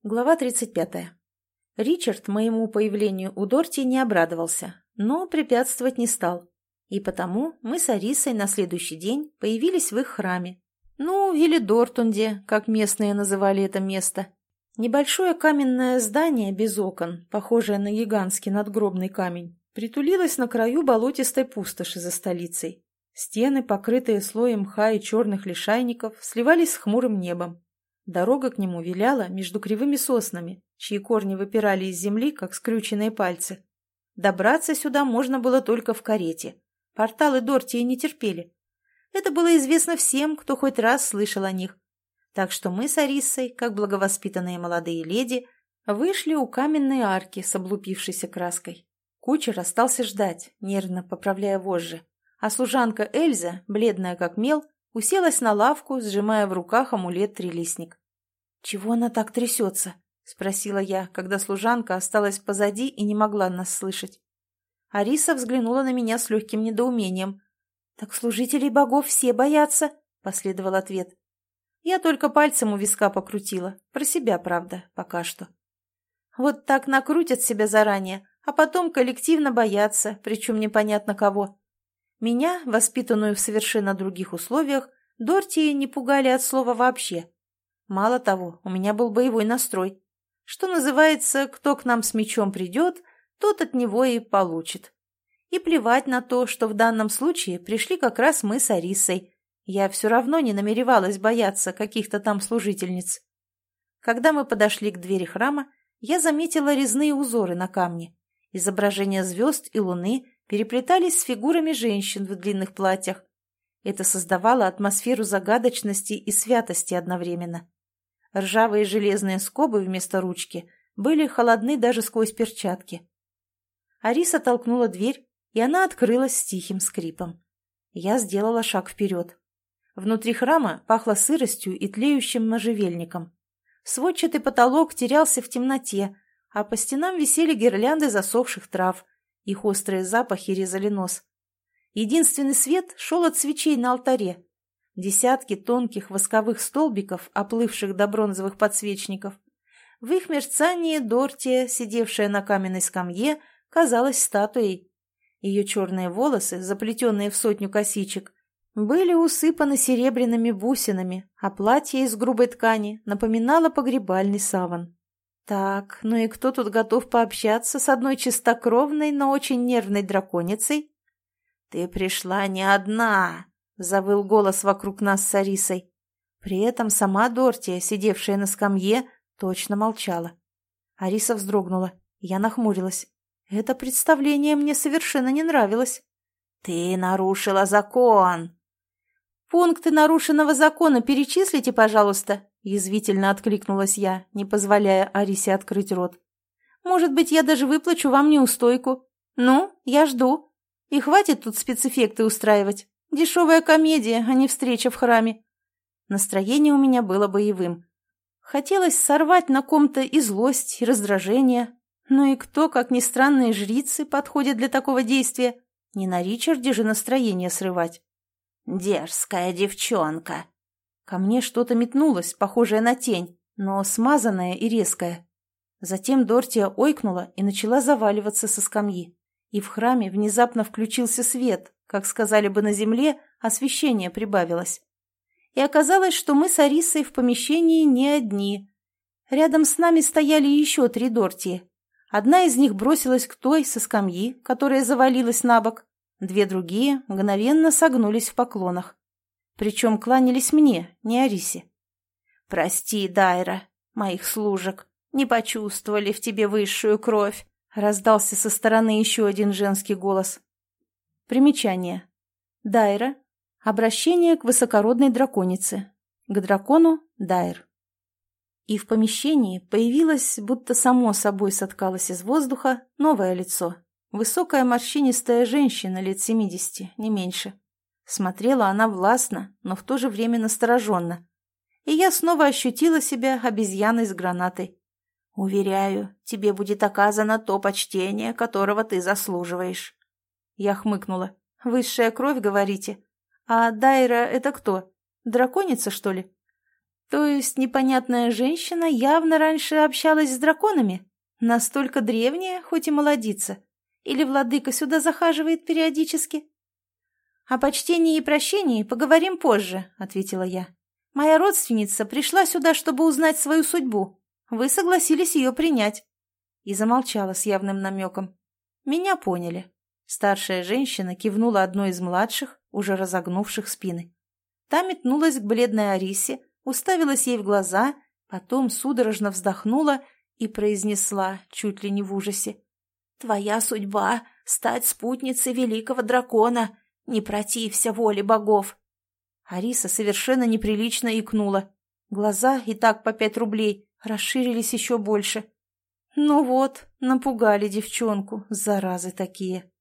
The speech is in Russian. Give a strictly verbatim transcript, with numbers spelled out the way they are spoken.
Глава тридцать пятая. Ричард моему появлению у Дорти не обрадовался, но препятствовать не стал. И потому мы с Арисой на следующий день появились в их храме. Ну, или Дортунде, как местные называли это место. Небольшое каменное здание без окон, похожее на гигантский надгробный камень, притулилось на краю болотистой пустоши за столицей. Стены, покрытые слоем мха и черных лишайников, сливались с хмурым небом. Дорога к нему виляла между кривыми соснами, чьи корни выпирали из земли, как скрюченные пальцы. Добраться сюда можно было только в карете. Порталы Дортии не терпели. Это было известно всем, кто хоть раз слышал о них. Так что мы с Ариссой, как благовоспитанные молодые леди, вышли у каменной арки с облупившейся краской. Кучер остался ждать, нервно поправляя вожжи, а служанка Эльза, бледная как мел, уселась на лавку, сжимая в руках амулет-трилистник. «Чего она так трясется?» — спросила я, когда служанка осталась позади и не могла нас слышать. Ариса взглянула на меня с легким недоумением. «Так служителей богов все боятся?» — последовал ответ. Я только пальцем у виска покрутила, про себя, правда, пока что. Вот так накрутят себя заранее, а потом коллективно боятся, причем непонятно кого. Меня, воспитанную в совершенно других условиях, Дортии не пугали от слова вообще. Мало того, у меня был боевой настрой. Что называется, кто к нам с мечом придет, тот от него и получит. И плевать на то, что в данном случае пришли как раз мы с Арисой. Я все равно не намеревалась бояться каких-то там служительниц. Когда мы подошли к двери храма, я заметила резные узоры на камне. Изображения звезд и луны переплетались с фигурами женщин в длинных платьях. Это создавало атмосферу загадочности и святости одновременно. Ржавые железные скобы вместо ручки были холодны даже сквозь перчатки. Ариса толкнула дверь, и она открылась с тихим скрипом. Я сделала шаг вперед. Внутри храма пахло сыростью и тлеющим можжевельником. Сводчатый потолок терялся в темноте, а по стенам висели гирлянды засохших трав. Их острые запахи резали нос. Единственный свет шел от свечей на алтаре. Десятки тонких восковых столбиков, оплывших до бронзовых подсвечников. В их мерцании Дортия, сидевшая на каменной скамье, казалась статуей. Ее черные волосы, заплетенные в сотню косичек, были усыпаны серебряными бусинами, а платье из грубой ткани напоминало погребальный саван. Так, ну и кто тут готов пообщаться с одной чистокровной, но очень нервной драконицей? «Ты пришла не одна!» — завыл голос вокруг нас с Арисой. При этом сама Дортия, сидевшая на скамье, точно молчала. Ариса вздрогнула. Я нахмурилась. Это представление мне совершенно не нравилось. «Ты нарушила закон!» «Пункты нарушенного закона перечислите, пожалуйста!» — язвительно откликнулась я, не позволяя Арисе открыть рот. «Может быть, я даже выплачу вам неустойку. Ну, я жду. И хватит тут спецэффекты устраивать. Дешевая комедия, а не встреча в храме». Настроение у меня было боевым. Хотелось сорвать на ком-то и злость, и раздражение. Ну и кто, как ни странные жрицы, подходит для такого действия? Не на Ричарде же настроение срывать. «Дерзкая девчонка!» Ко мне что-то метнулось, похожее на тень, но смазанное и резкое. Затем Дортия ойкнула и начала заваливаться со скамьи. И в храме внезапно включился свет, как сказали бы на земле, освещение прибавилось. И оказалось, что мы с Арисой в помещении не одни. Рядом с нами стояли еще три Дортии. Одна из них бросилась к той со скамьи, которая завалилась на бок. Две другие мгновенно согнулись в поклонах. Причем кланялись мне, не Арисе. «Прости, Дайра, моих служек, не почувствовали в тебе высшую кровь», — раздался со стороны еще один женский голос. Примечание. Дайра. Обращение к высокородной драконице. К дракону — Дайр. И в помещении появилось, будто само собой соткалось из воздуха, новое лицо. Высокая морщинистая женщина лет семидесяти, не меньше. Смотрела она властно, но в то же время настороженно. И я снова ощутила себя обезьяной с гранатой. «Уверяю, тебе будет оказано то почтение, которого ты заслуживаешь». Я хмыкнула. «Высшая кровь, говорите? А Дайра — это кто? Драконица, что ли?» То есть непонятная женщина явно раньше общалась с драконами? Настолько древняя, хоть и молодица? Или владыка сюда захаживает периодически? «О почтении и прощении поговорим позже», — ответила я. «Моя родственница пришла сюда, чтобы узнать свою судьбу. Вы согласились ее принять». И замолчала с явным намеком. Меня поняли. Старшая женщина кивнула одной из младших, уже разогнувших спины. Та метнулась к бледной Арисе, уставилась ей в глаза, потом судорожно вздохнула и произнесла, чуть ли не в ужасе: «Твоя судьба — стать спутницей великого дракона. Не протився воле богов». Ариса совершенно неприлично икнула. Глаза, и так по пять рублей, расширились еще больше. Ну вот, напугали девчонку, заразы такие.